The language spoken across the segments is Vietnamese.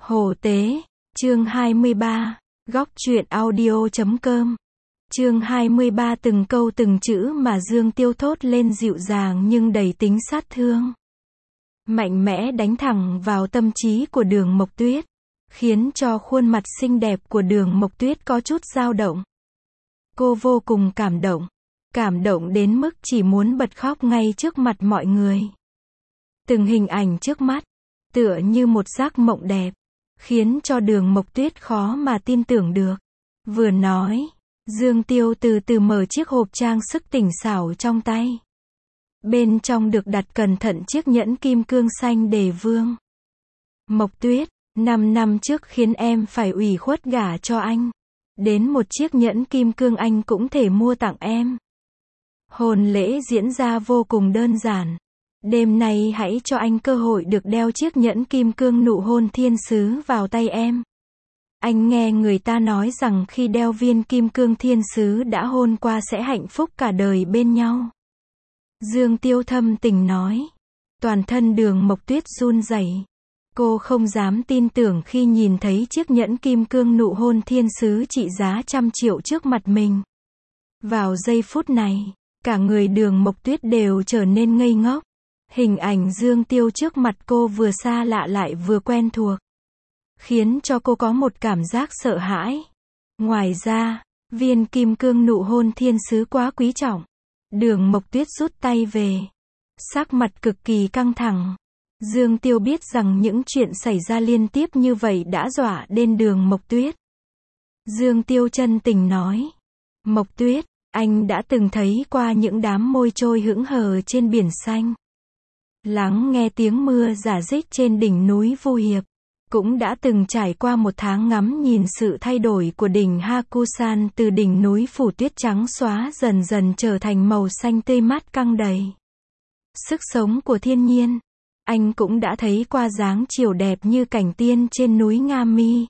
Hồ Tế, chương 23, góc truyện audio.com. Chương 23 từng câu từng chữ mà Dương Tiêu thốt lên dịu dàng nhưng đầy tính sát thương. Mạnh mẽ đánh thẳng vào tâm trí của Đường Mộc Tuyết, khiến cho khuôn mặt xinh đẹp của Đường Mộc Tuyết có chút dao động. Cô vô cùng cảm động đến mức chỉ muốn bật khóc ngay trước mặt mọi người. Từng hình ảnh trước mắt, tựa như một giấc mộng đẹp, khiến cho Đường Mộc Tuyết khó mà tin tưởng được. Vừa nói, Dương Tiêu từ từ mở chiếc hộp trang sức tinh xảo trong tay. Bên trong được đặt cẩn thận chiếc nhẫn kim cương xanh đề vương. Mộc Tuyết, 5 năm trước khiến em phải ủy khuất gả cho anh. Đến một chiếc nhẫn kim cương anh cũng thể mua tặng em. Hôn lễ diễn ra vô cùng đơn giản. Đêm nay hãy cho anh cơ hội được đeo chiếc nhẫn kim cương nụ hôn thiên sứ vào tay em. Anh nghe người ta nói rằng khi đeo viên kim cương thiên sứ đã hôn qua sẽ hạnh phúc cả đời bên nhau. Dương Tiêu thâm tình nói. Toàn thân Đường Mộc Tuyết run rẩy. Cô không dám tin tưởng khi nhìn thấy chiếc nhẫn kim cương nụ hôn thiên sứ trị giá 100 triệu trước mặt mình. Vào giây phút này, cả người Đường Mộc Tuyết đều trở nên ngây ngốc. Hình ảnh Dương Tiêu trước mặt cô vừa xa lạ lại vừa quen thuộc, khiến cho cô có một cảm giác sợ hãi. Ngoài ra, viên kim cương nụ hôn thiên sứ quá quý trọng. Đường Mộc Tuyết rút tay về, sắc mặt cực kỳ căng thẳng. Dương Tiêu biết rằng những chuyện xảy ra liên tiếp như vậy đã dọa đến Đường Mộc Tuyết. Dương Tiêu chân tình nói. Mộc Tuyết, anh đã từng thấy qua những đám môi trôi hững hờ trên biển xanh. Lắng nghe tiếng mưa rả rích trên đỉnh núi Vu Hiệp. Cũng đã từng trải qua một tháng ngắm nhìn sự thay đổi của đỉnh Hakusan từ đỉnh núi phủ tuyết trắng xóa dần dần trở thành màu xanh tươi mát căng đầy sức sống của thiên nhiên. Anh cũng đã thấy qua dáng chiều đẹp như cảnh tiên trên núi Nga Mi.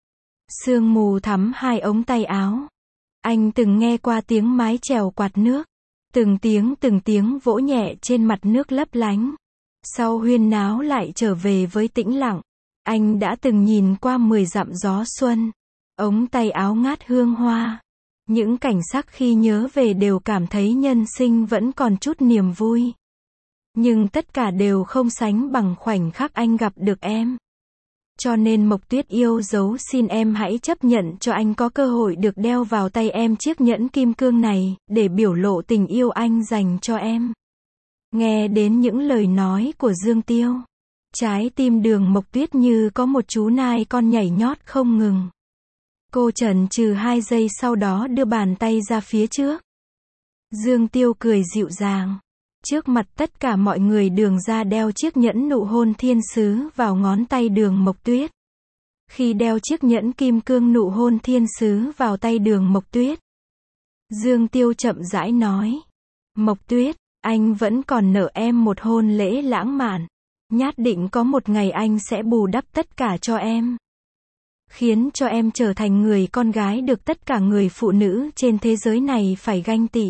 Sương mù thắm hai ống tay áo. Anh từng nghe qua tiếng mái chèo quạt nước. Từng tiếng vỗ nhẹ trên mặt nước lấp lánh. Sau huyên náo lại trở về với tĩnh lặng. Anh đã từng nhìn qua 10 dặm gió xuân. Ống tay áo ngát hương hoa. Những cảnh sắc khi nhớ về đều cảm thấy nhân sinh vẫn còn chút niềm vui. Nhưng tất cả đều không sánh bằng khoảnh khắc anh gặp được em. Cho nên Mộc Tuyết yêu dấu, xin em hãy chấp nhận cho anh có cơ hội được đeo vào tay em chiếc nhẫn kim cương này, để biểu lộ tình yêu anh dành cho em. Nghe đến những lời nói của Dương Tiêu, trái tim Đường Mộc Tuyết như có một chú nai con nhảy nhót không ngừng. Cô chần chừ 2 giây sau đó đưa bàn tay ra phía trước. Dương Tiêu cười dịu dàng. Trước mặt tất cả mọi người Đường ra đeo chiếc nhẫn nụ hôn thiên sứ vào ngón tay Đường Mộc Tuyết. Khi đeo chiếc nhẫn kim cương nụ hôn thiên sứ vào tay Đường Mộc Tuyết, Dương Tiêu chậm rãi nói. Mộc Tuyết, anh vẫn còn nợ em một hôn lễ lãng mạn. Nhất định có một ngày anh sẽ bù đắp tất cả cho em. Khiến cho em trở thành người con gái được tất cả người phụ nữ trên thế giới này phải ganh tị.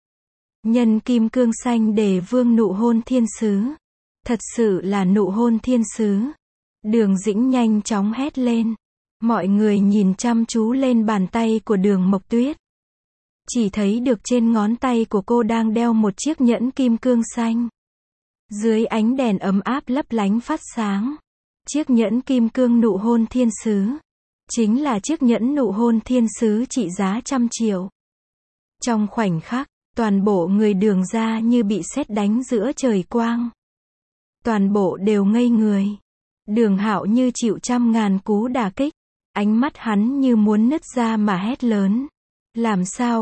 Nhân kim cương xanh đề vương nụ hôn thiên sứ. Thật sự là nụ hôn thiên sứ. Đường Dĩnh nhanh chóng hét lên. Mọi người nhìn chăm chú lên bàn tay của Đường Mộc Tuyết. Chỉ thấy được trên ngón tay của cô đang đeo một chiếc nhẫn kim cương xanh. Dưới ánh đèn ấm áp lấp lánh phát sáng. Chiếc nhẫn kim cương nụ hôn thiên sứ chính là chiếc nhẫn nụ hôn thiên sứ trị giá 100 triệu. Trong khoảnh khắc, toàn bộ người Đường ra như bị sét đánh giữa trời quang. Toàn bộ đều ngây người. Đường Hạo như chịu 100.000 cú đả kích. Ánh mắt hắn như muốn nứt ra mà hét lớn. Làm sao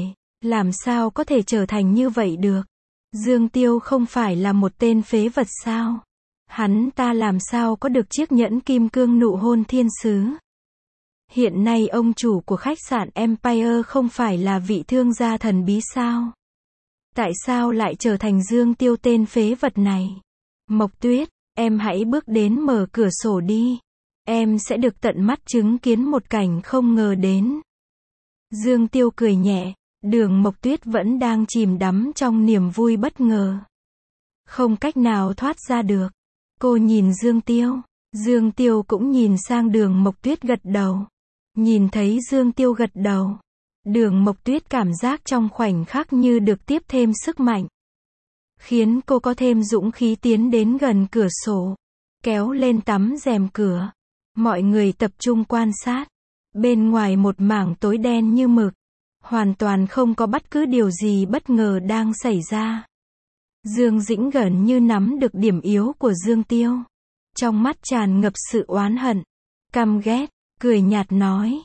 có thể trở thành như vậy được? Dương Tiêu không phải là một tên phế vật sao? Hắn ta làm sao có được chiếc nhẫn kim cương nụ hôn thiên sứ? Hiện nay ông chủ của khách sạn Empire không phải là vị thương gia thần bí sao? Tại sao lại trở thành Dương Tiêu tên phế vật này? Mộc Tuyết, em hãy bước đến mở cửa sổ đi. Em sẽ được tận mắt chứng kiến một cảnh không ngờ đến. Dương Tiêu cười nhẹ. Đường Mộc Tuyết vẫn đang chìm đắm trong niềm vui bất ngờ. Không cách nào thoát ra được. Cô nhìn Dương Tiêu. Dương Tiêu cũng nhìn sang Đường Mộc Tuyết gật đầu. Nhìn thấy Dương Tiêu gật đầu, Đường Mộc Tuyết cảm giác trong khoảnh khắc như được tiếp thêm sức mạnh, khiến cô có thêm dũng khí tiến đến gần cửa sổ, kéo lên tấm rèm cửa. Mọi người tập trung quan sát. Bên ngoài một mảng tối đen như mực, hoàn toàn không có bất cứ điều gì bất ngờ đang xảy ra. Dương Dĩnh gần như nắm được điểm yếu của Dương Tiêu. Trong mắt tràn ngập sự oán hận, căm ghét, cười nhạt nói,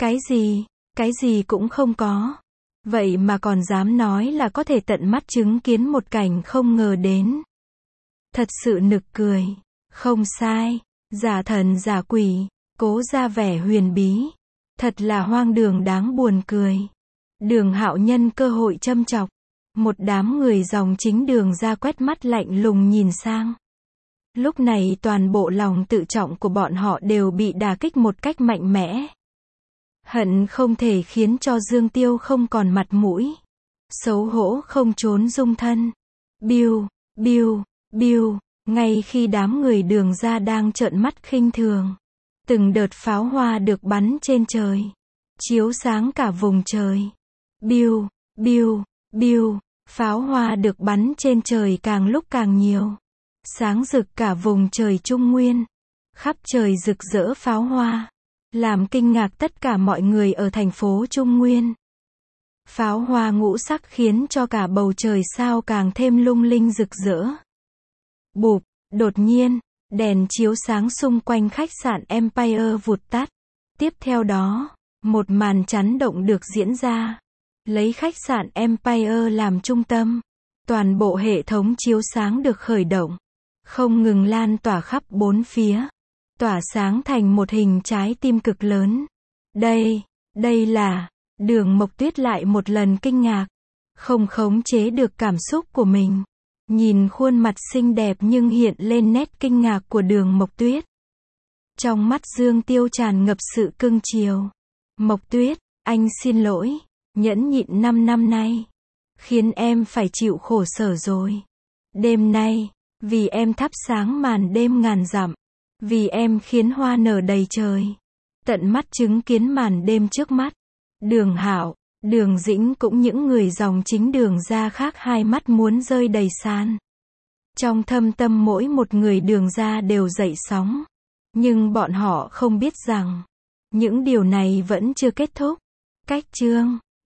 cái gì cũng không có. Vậy mà còn dám nói là có thể tận mắt chứng kiến một cảnh không ngờ đến. Thật sự nực cười. Không sai, giả thần giả quỷ, cố ra vẻ huyền bí. Thật là hoang đường đáng buồn cười. Đường Hạo nhân cơ hội châm chọc. Một đám người dòng chính Đường ra quét mắt lạnh lùng nhìn sang. Lúc này toàn bộ lòng tự trọng của bọn họ đều bị đả kích một cách mạnh mẽ. Hận không thể khiến cho Dương Tiêu không còn mặt mũi. Xấu hổ không trốn dung thân. Biu, biu, biu. Ngay khi đám người Đường ra đang trợn mắt khinh thường, từng đợt pháo hoa được bắn trên trời, chiếu sáng cả vùng trời. Biu, biu, biu. Pháo hoa được bắn trên trời càng lúc càng nhiều, sáng rực cả vùng trời Trung Nguyên. Khắp trời rực rỡ pháo hoa, làm kinh ngạc tất cả mọi người ở thành phố Trung Nguyên. Pháo hoa ngũ sắc khiến cho cả bầu trời sao càng thêm lung linh rực rỡ. Bụp, đột nhiên, đèn chiếu sáng xung quanh khách sạn Empire vụt tắt. Tiếp theo đó, một màn chấn động được diễn ra. Lấy khách sạn Empire làm trung tâm, toàn bộ hệ thống chiếu sáng được khởi động, không ngừng lan tỏa khắp bốn phía, tỏa sáng thành một hình trái tim cực lớn. Đây là, Đường Mộc Tuyết lại một lần kinh ngạc, không khống chế được cảm xúc của mình. Nhìn khuôn mặt xinh đẹp nhưng hiện lên nét kinh ngạc của Đường Mộc Tuyết. Trong mắt Dương Tiêu tràn ngập sự cưng chiều. Mộc Tuyết, anh xin lỗi, nhẫn nhịn 5 năm nay, khiến em phải chịu khổ sở rồi. Đêm nay, vì em thắp sáng màn đêm ngàn dặm, vì em khiến hoa nở đầy trời, tận mắt chứng kiến màn đêm trước mắt. Đường Hạo, Đường Dĩnh cũng những người dòng chính Đường ra khác hai mắt muốn rơi đầy san. Trong thâm tâm mỗi một người Đường ra đều dậy sóng. Nhưng bọn họ không biết rằng, những điều này vẫn chưa kết thúc. Cách chương